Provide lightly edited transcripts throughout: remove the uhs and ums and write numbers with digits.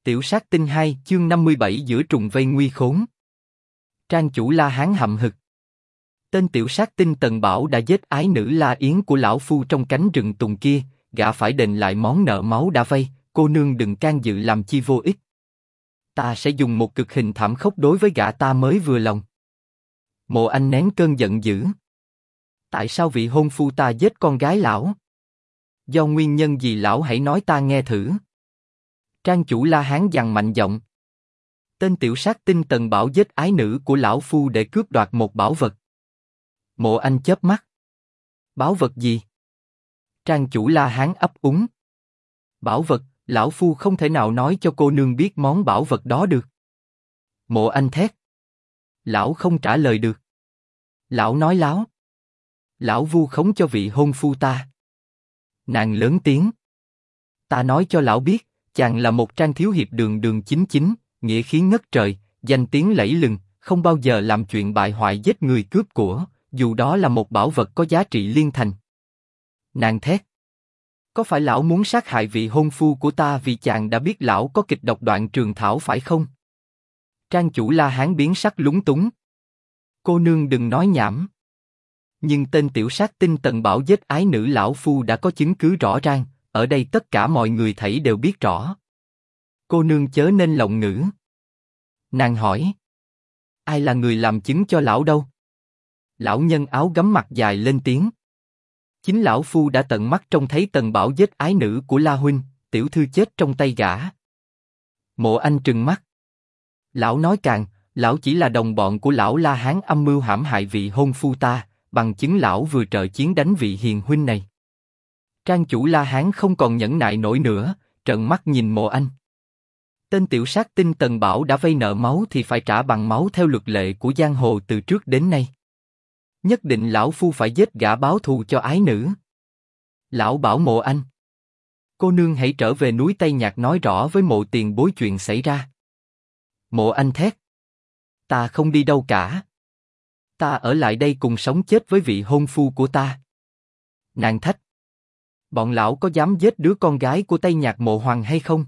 Tiểu sát tinh 2 chương 57 giữa trùng vây nguy khốn. Trang chủ La Hán hậm hực. Tên tiểu sát tinh Tần Bảo đã giết ái nữ La Yến của lão phu trong cánh rừng tùng kia, gã phải đền lại món nợ máu đã vay, cô nương đừng can dự làm chi vô ích. Ta sẽ dùng một cực hình thảm khốc đối với gã ta mới vừa lòng. Mộ Anh nén cơn giận dữ. Tại sao vị hôn phu ta giết con gái lão? Do nguyên nhân gì lão hãy nói ta nghe thử. Trang chủ La Hán dằn mạnh giọng. Tên tiểu sát tinh Tần Bảo giết ái nữ của lão phu để cướp đoạt một bảo vật. Mộ Anh chớp mắt. Bảo vật gì? Trang chủ La Hán ấp úng. Bảo vật, lão phu không thể nào nói cho cô nương biết món bảo vật đó được. Mộ Anh thét. Lão không trả lời được. Lão nói láo. Lão vu khống cho vị hôn phu ta. Nàng lớn tiếng. Ta nói cho lão biết, chàng là một Trang thiếu hiệp đường đường chính chính, nghĩa khí ngất trời, danh tiếng lẫy lừng, không bao giờ làm chuyện bại hoại giết người cướp của, dù đó là một bảo vật có giá trị liên thành. Nàng thét. Có phải lão muốn sát hại vị hôn phu của ta vì chàng đã biết lão có kịch độc đoạn trường thảo phải không? Trang chủ La Hán biến sắc lúng túng. Cô nương đừng nói nhảm. Nhưng tên tiểu sát tinh Tần Bảo giết ái nữ lão phu đã có chứng cứ rõ ràng, ở đây tất cả mọi người thảy đều biết rõ. Cô nương chớ nên lộng ngữ. Nàng hỏi. Ai là người làm chứng cho lão đâu? Lão nhân áo gấm mặt dài lên tiếng. Chính lão phu đã tận mắt trông thấy Tần Bảo giết ái nữ của La huynh, tiểu thư chết trong tay gã. Mộ Anh trừng mắt. Lão nói càng, lão chỉ là đồng bọn của lão La Hán âm mưu hãm hại vị hôn phu ta, bằng chứng lão vừa trợ chiến đánh vị hiền huynh này. Trang chủ La Hán không còn nhẫn nại nổi nữa, trợn mắt nhìn Mộ Anh. Tên tiểu sát tinh Tần Bảo đã vay nợ máu thì phải trả bằng máu theo luật lệ của giang hồ từ trước đến nay. Nhất định lão phu phải giết gã báo thù cho ái nữ. Lão bảo Mộ Anh. Cô nương hãy trở về núi Tây Nhạc nói rõ với Mộ tiền bối chuyện xảy ra. Mộ Anh thét. Ta không đi đâu cả. Ta ở lại đây cùng sống chết với vị hôn phu của ta. Nàng thách. Bọn lão có dám giết đứa con gái của Tây Nhạc Mộ Hoàng hay không?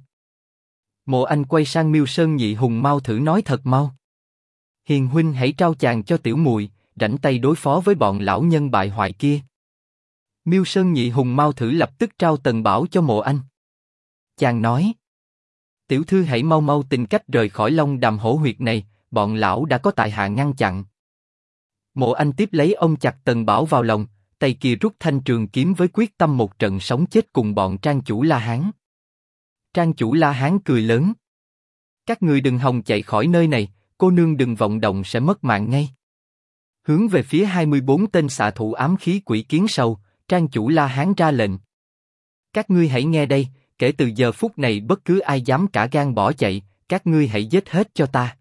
Mộ Anh quay sang Miêu Sơn Nhị Hùng mau thử nói thật mau. Hiền huynh hãy trao chàng cho tiểu muội, rảnh tay đối phó với bọn lão nhân bại hoại kia. Miêu Sơn Nhị Hùng mau thử lập tức trao Tần Bảo cho Mộ Anh. Chàng nói. Tiểu thư hãy mau mau tìm cách rời khỏi Long Đàm hổ huyệt này, bọn lão đã có tại hạ ngăn chặn. Mộ Anh tiếp lấy ôm chặt Tần Bảo vào lòng, tay kia rút thanh trường kiếm với quyết tâm một trận sống chết cùng bọn Trang chủ La Hán. Trang chủ La Hán cười lớn. Các ngươi đừng hòng chạy khỏi nơi này, cô nương đừng vọng động sẽ mất mạng ngay. Hướng về phía 24 tên xạ thủ ám khí quỷ kiến sâu, Trang chủ La Hán ra lệnh. Các ngươi hãy nghe đây, kể từ giờ phút này bất cứ ai dám cả gan bỏ chạy, các ngươi hãy giết hết cho ta.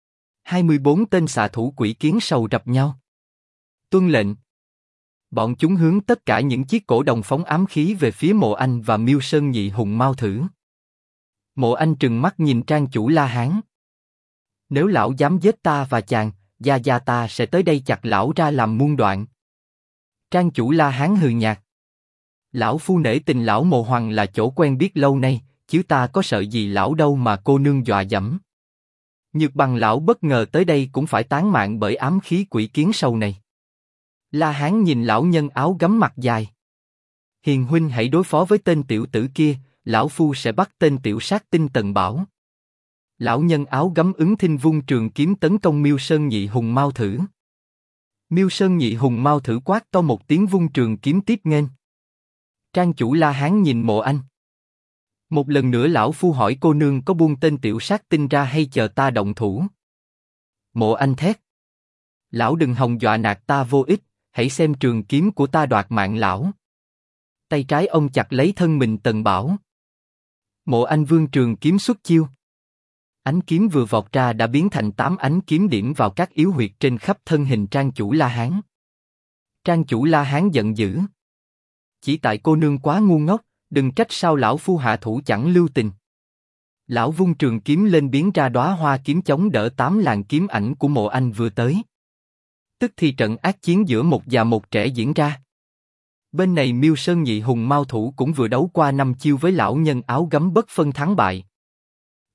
24 tên xạ thủ quỷ kiến sâu rập nhau. Tuân lệnh. Bọn chúng hướng tất cả những chiếc cổ đồng phóng ám khí về phía Mộ Anh và Miêu Sơn Nhị Hùng mau thử. Mộ Anh trừng mắt nhìn Trang chủ La Hán. Nếu lão dám giết ta và chàng, gia gia ta sẽ tới đây chặt lão ra làm muôn đoạn. Trang chủ La Hán hừ nhạt. Lão phu nể tình lão Mộ Hoàng là chỗ quen biết lâu nay, chứ ta có sợ gì lão đâu mà cô nương dọa dẫm. Nhược bằng lão bất ngờ tới đây cũng phải tán mạng bởi ám khí quỷ kiến sâu này. La Hán nhìn lão nhân áo gấm mặt dài. Hiền huynh hãy đối phó với tên tiểu tử kia, lão phu sẽ bắt tên tiểu sát tinh Tần Bảo. Lão nhân áo gấm ứng thinh vung trường kiếm tấn công Miêu Sơn Nhị Hùng mau thử. Miêu Sơn Nhị Hùng mau thử quát to một tiếng vung trường kiếm tiếp nghênh. Trang chủ La Hán nhìn Mộ Anh. Một lần nữa lão phu hỏi cô nương có buông tên tiểu sát tinh ra hay chờ ta động thủ. Mộ Anh thét. Lão đừng hòng dọa nạt ta vô ích, hãy xem trường kiếm của ta đoạt mạng lão. Tay trái ông chặt lấy thân mình Tần Bảo. Mộ Anh vươn trường kiếm xuất chiêu. Ánh kiếm vừa vọt ra đã biến thành 8 ánh kiếm điểm vào các yếu huyệt trên khắp thân hình Trang chủ La Hán. Trang chủ La Hán giận dữ. Chỉ tại cô nương quá ngu ngốc, đừng trách sao lão phu hạ thủ chẳng lưu tình. Lão vung trường kiếm lên biến ra đóa hoa kiếm chống đỡ 8 làn kiếm ảnh của Mộ Anh vừa tới. Tức thì trận ác chiến giữa một già một trẻ diễn ra. Bên này Miêu Sơn Nhị Hùng mau thủ cũng vừa đấu qua 5 chiêu với lão nhân áo gấm bất phân thắng bại.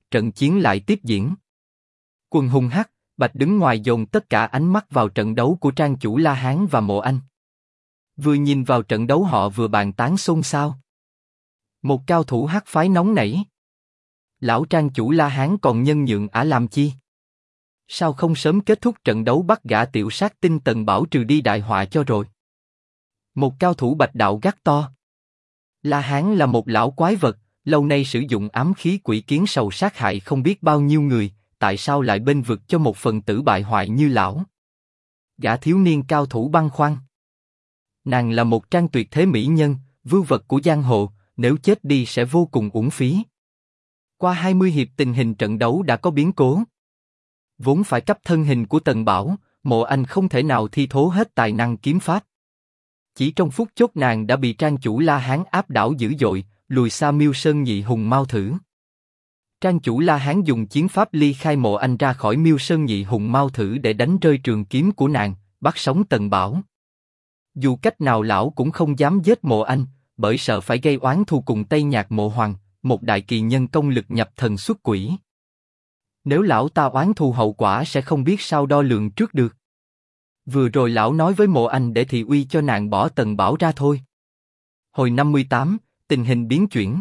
trận chiến lại tiếp diễn. Quân hung hắc, bạch đứng ngoài dồn tất cả ánh mắt vào trận đấu của Trang chủ La Hán và Mộ Anh. Vừa nhìn vào trận đấu họ vừa bàn tán xôn xao. Một cao thủ hắc phái nóng nảy. Lão Trang chủ La Hán còn nhân nhượng ả làm chi? Sao không sớm kết thúc trận đấu bắt gã tiểu sát tinh Tần Bảo trừ đi đại họa cho rồi? Một cao thủ bạch đạo gắt to. La Hán là một lão quái vật, lâu nay sử dụng ám khí quỷ kiến sầu sát hại không biết bao nhiêu người, tại sao lại bênh vực cho một phần tử bại hoại như lão? Gã thiếu niên cao thủ băn khoăn. Nàng là một trang tuyệt thế mỹ nhân, vưu vật của giang hồ, nếu chết đi sẽ vô cùng uổng phí. Qua 20 hiệp tình hình trận đấu đã có biến cố. Vốn phải cấp thân hình của Tần Bảo, Mộ Anh không thể nào thi thố hết tài năng kiếm pháp. Chỉ trong phút chốc nàng đã bị Trang chủ La Hán áp đảo dữ dội, lùi xa Miêu Sơn Nhị Hùng Mao Thử. Trang chủ La Hán dùng chiến pháp ly khai Mộ Anh ra khỏi Miêu Sơn Nhị Hùng Mao Thử để đánh rơi trường kiếm của nàng, bắt sống Tần Bảo. Dù cách nào lão cũng không dám giết Mộ Anh, bởi sợ phải gây oán thù cùng Tây Nhạc Mộ Hoàng, một đại kỳ nhân công lực nhập thần xuất quỷ. Nếu lão ta oán thù hậu quả sẽ không biết sao đo lường trước được. Vừa rồi lão nói với Mộ Anh để thị uy cho nàng bỏ Tần Bảo ra thôi. Hồi 58, tình hình biến chuyển.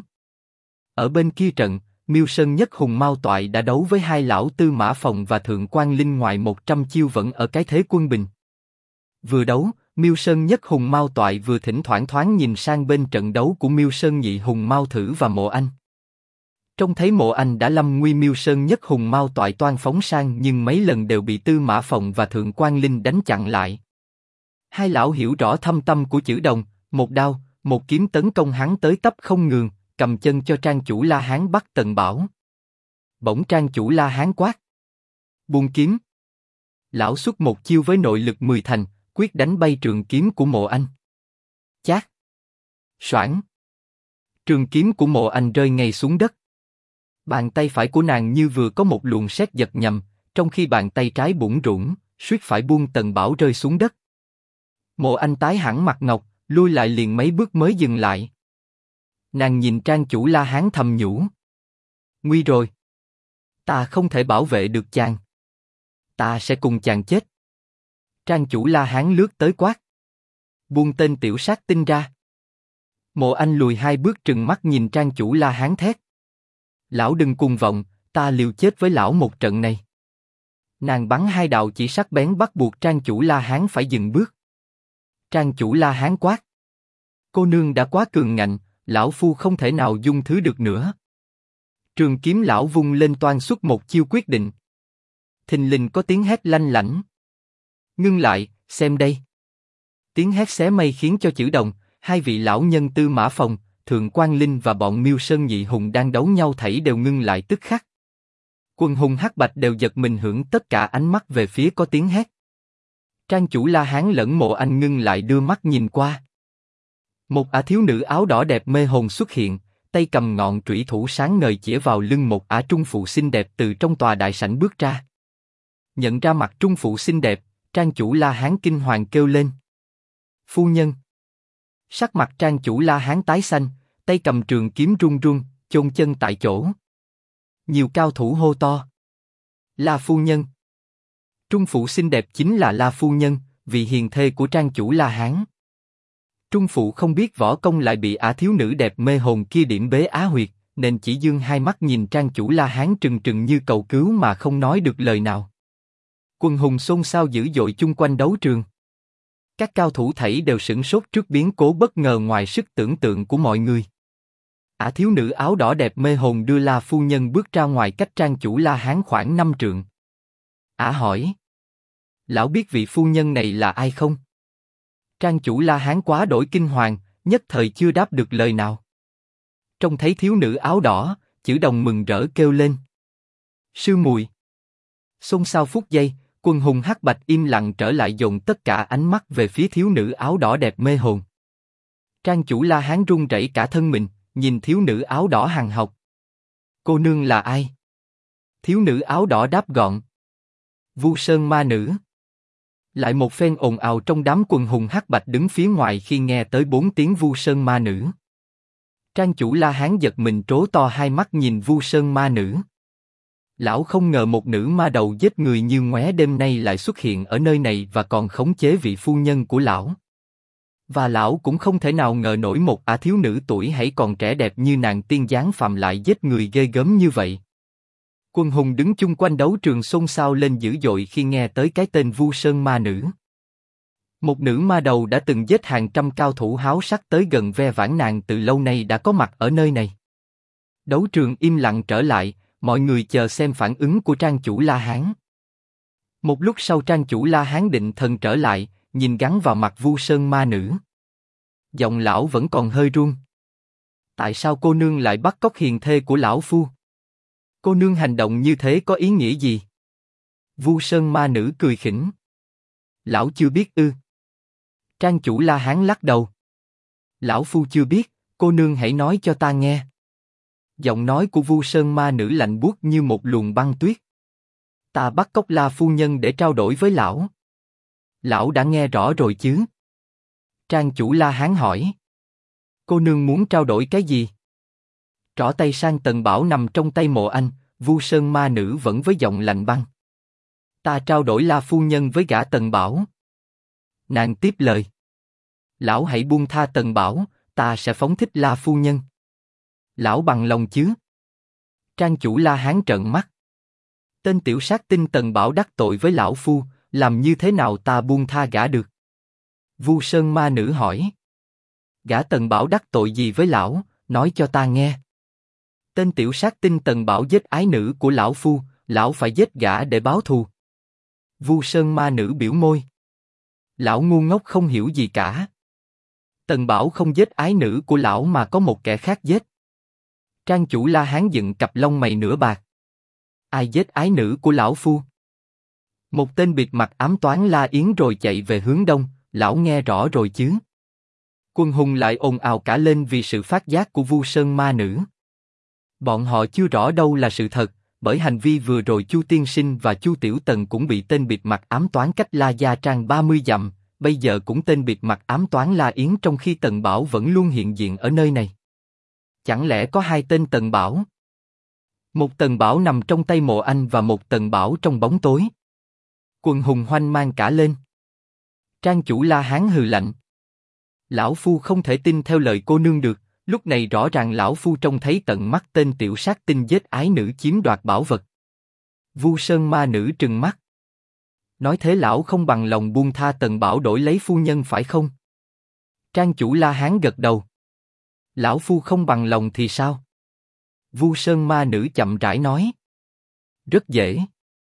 Ở bên kia trận, Miêu Sơn Nhất Hùng Mao Toại đã đấu với hai lão Tư Mã Phòng và Thượng Quan Linh ngoài 100 chiêu vẫn ở cái thế quân bình. Vừa đấu, Miêu Sơn Nhất Hùng Mao Toại vừa thỉnh thoảng thoáng nhìn sang bên trận đấu của Miêu Sơn Nhị Hùng Mao Thử và Mộ Anh. Trông thấy Mộ Anh đã lâm nguy, Miêu Sơn Nhất Hùng Mao Toại toan phóng sang nhưng mấy lần đều bị Tư Mã Phòng và Thượng Quan Linh đánh chặn lại. Hai lão hiểu rõ thâm tâm của chữ đồng, một đao, một kiếm tấn công hắn tới tấp không ngừng, cầm chân cho Trang chủ La Hán bắt Tần Bảo. Bỗng Trang chủ La Hán quát: buông kiếm! Lão xuất một chiêu với nội lực 10 thành, quyết đánh bay trường kiếm của Mộ Anh. Chát! Soảng! Trường kiếm của Mộ Anh rơi ngay xuống đất. Bàn tay phải của nàng như vừa có một luồng sét giật nhầm, trong khi bàn tay trái bủn rủn, suýt phải buông Tần Bảo rơi xuống đất. Mộ Anh tái hẳn mặt ngọc, lui lại liền mấy bước mới dừng lại. Nàng nhìn Trang chủ La Hán thầm nhủ: nguy rồi, ta không thể bảo vệ được chàng, ta sẽ cùng chàng chết. Trang chủ La Hán lướt tới quát: buông tên tiểu sát tinh ra. Mộ Anh lùi hai bước trừng mắt nhìn Trang chủ La Hán thét: lão đừng cuồng vọng, ta liều chết với lão một trận này. Nàng bắn hai đạo chỉ sắc bén bắt buộc Trang chủ La Hán phải dừng bước. Trang chủ La Hán quát: cô nương đã quá cường ngạnh, lão phu không thể nào dung thứ được nữa. Trường kiếm lão vung lên toan xuất một chiêu quyết định. Thình lình có tiếng hét lanh lảnh: ngưng lại, xem đây! Tiếng hét xé mây khiến cho chữ đồng, hai vị lão nhân Tư Mã Phòng, Thượng Quan Linh và bọn Miêu Sơn Nhị Hùng đang đấu nhau thảy đều ngưng lại tức khắc. Quân hùng hắc bạch đều giật mình hưởng tất cả ánh mắt về phía có tiếng hét. Trang chủ La Hán lẫn Mộ Anh ngưng lại đưa mắt nhìn qua. Một ả thiếu nữ áo đỏ đẹp mê hồn xuất hiện, tay cầm ngọn trủy thủ sáng ngời chĩa vào lưng một ả trung phụ xinh đẹp từ trong tòa đại sảnh bước ra. Nhận ra mặt trung phụ xinh đẹp, Trang chủ La Hán kinh hoàng kêu lên: phu nhân! Sắc mặt Trang chủ La Hán tái xanh, tay cầm trường kiếm run run, chôn chân tại chỗ. Nhiều cao thủ hô to: La phu nhân! Trung phụ xinh đẹp chính là La phu nhân, vị hiền thê của Trang chủ La Hán. Trung phụ không biết võ công lại bị ả thiếu nữ đẹp mê hồn kia điểm bế á huyệt, nên chỉ dương hai mắt nhìn Trang chủ La Hán trừng trừng như cầu cứu mà không nói được lời nào. Quân hùng xôn xao dữ dội chung quanh đấu trường. Các cao thủ thảy đều sửng sốt trước biến cố bất ngờ ngoài sức tưởng tượng của mọi người. Ả thiếu nữ áo đỏ đẹp mê hồn đưa La phu nhân bước ra ngoài cách Trang chủ La Hán khoảng 5 trượng. Ả hỏi: lão biết vị phu nhân này là ai không? Trang chủ La Hán quá đổi kinh hoàng, nhất thời chưa đáp được lời nào. Trông thấy thiếu nữ áo đỏ, chữ đồng mừng rỡ kêu lên: sư muội! Xôn xao phút giây, quân hùng hắc bạch im lặng trở lại, dồn tất cả ánh mắt về phía thiếu nữ áo đỏ đẹp mê hồn. Trang chủ La Hán run rẩy cả thân mình, nhìn thiếu nữ áo đỏ hằn học. Cô nương là ai? Thiếu nữ áo đỏ đáp gọn: Vu Sơn ma nữ. Lại một phen ồn ào trong đám quần hùng hắc bạch đứng phía ngoài khi nghe tới 4 tiếng Vu Sơn ma nữ. Trang chủ La Hán giật mình trố to hai mắt nhìn Vu Sơn ma nữ. Lão không ngờ một nữ ma đầu giết người như ngoé đêm nay lại xuất hiện ở nơi này và còn khống chế vị phu nhân của lão. Và lão cũng không thể nào ngờ nổi một thiếu nữ tuổi hãy còn trẻ đẹp như nàng tiên giáng phàm lại giết người ghê gớm như vậy. Quân hùng đứng chung quanh đấu trường xôn xao lên dữ dội khi nghe tới cái tên Vu Sơn ma nữ. Một nữ ma đầu đã từng giết hàng trăm cao thủ háo sắc tới gần ve vãn, nàng từ lâu nay đã có mặt ở nơi này. Đấu trường im lặng trở lại, mọi người chờ xem phản ứng của trang chủ La Hán. Một lúc sau trang chủ La Hán định thần trở lại, nhìn gắn vào mặt Vu Sơn ma nữ. Giọng lão vẫn còn hơi run. Tại sao cô nương lại bắt cóc hiền thê của lão phu? Cô nương hành động như thế có ý nghĩa gì? Vu Sơn ma nữ cười khỉnh. Lão chưa biết ư? Trang chủ La Hán lắc đầu. Lão phu chưa biết, cô nương hãy nói cho ta nghe. Giọng nói của Vu Sơn ma nữ lạnh buốt như một luồng băng tuyết. Ta bắt cóc La phu nhân để trao đổi với lão. Lão đã nghe rõ rồi chứ? Trang chủ La Hán hỏi. Cô nương muốn trao đổi cái gì? Trỏ tay sang tần bảo nằm trong tay Mộ Anh, Vu Sơn ma nữ vẫn với giọng lạnh băng. Ta trao đổi La phu nhân với gã Tần Bảo. Nàng tiếp lời. Lão hãy buông tha Tần Bảo, ta sẽ phóng thích La phu nhân. Lão bằng lòng chứ? Trang chủ La Hán trợn mắt. Tên tiểu sát tinh Tần Bảo đắc tội với lão phu, làm như thế nào ta buông tha gã được? Vu Sơn ma nữ hỏi. Gã Tần Bảo đắc tội gì với lão, nói cho ta nghe. Tên tiểu sát tinh Tần Bảo giết ái nữ của lão phu, lão phải giết gã để báo thù. Vu Sơn ma nữ biểu môi. Lão ngu ngốc không hiểu gì cả. Tần Bảo không giết ái nữ của lão mà có một kẻ khác giết. Trang chủ La Hán dựng cặp lông mày nửa bạc. Ai giết ái nữ của lão phu? Một tên bịt mặt ám toán la yến rồi chạy về hướng đông, lão nghe rõ rồi chứ? Quân hùng lại ồn ào cả lên vì sự phát giác của Vu Sơn ma nữ. Bọn họ chưa rõ đâu là sự thật, bởi hành vi vừa rồi Chu Tiên Sinh và Chu Tiểu Tần cũng bị tên bịt mặt ám toán cách La Gia Trang 30 dặm, bây giờ cũng tên bịt mặt ám toán La Yến trong khi Tần Bảo vẫn luôn hiện diện ở nơi này. Chẳng lẽ có hai tên Tần Bảo? Một Tần Bảo nằm trong tay Mộ Anh và một Tần Bảo trong bóng tối. Quần hùng hoanh mang cả lên. Trang chủ La Hán hừ lạnh. Lão phu không thể tin theo lời cô nương được, lúc này rõ ràng lão phu trông thấy tận mắt tên tiểu sát tinh giết ái nữ chiếm đoạt bảo vật. Vu Sơn ma nữ trừng mắt. Nói thế lão không bằng lòng buông tha Tần Bảo đổi lấy phu nhân phải không? Trang chủ La Hán gật đầu. Lão phu không bằng lòng thì sao? Vu Sơn ma nữ chậm rãi nói. Rất dễ.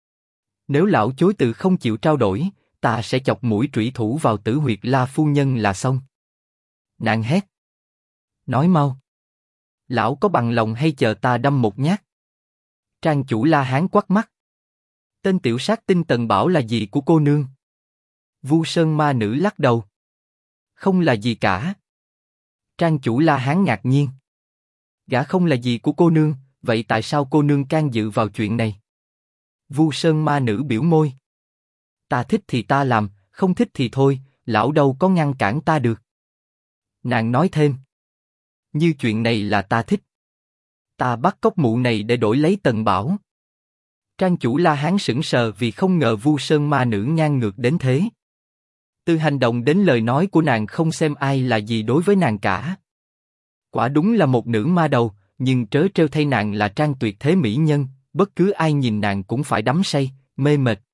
Nếu lão chối từ không chịu trao đổi, ta sẽ chọc mũi trủy thủ vào tử huyệt La phu nhân là xong. Nàng hét. Nói mau. Lão có bằng lòng hay chờ ta đâm một nhát? Trang chủ La Hán quắt mắt. Tên tiểu sát tinh Tần Bảo là gì của cô nương? Vu Sơn ma nữ lắc đầu. Không là gì cả. Trang chủ La Hán ngạc nhiên. Gã không là gì của cô nương, vậy tại sao cô nương can dự vào chuyện này? Vu Sơn ma nữ biểu môi. Ta thích thì ta làm, không thích thì thôi, lão đâu có ngăn cản ta được. Nàng nói thêm. Như chuyện này là ta thích. Ta bắt cóc mụ này để đổi lấy Tần Bảo. Trang chủ La Hán sững sờ vì không ngờ Vu Sơn ma nữ ngang ngược đến thế. Từ hành động đến lời nói của nàng không xem ai là gì đối với nàng cả. Quả đúng là một nữ ma đầu, nhưng trớ trêu thay nàng là Trang tuyệt thế mỹ nhân, bất cứ ai nhìn nàng cũng phải đắm say, mê mệt.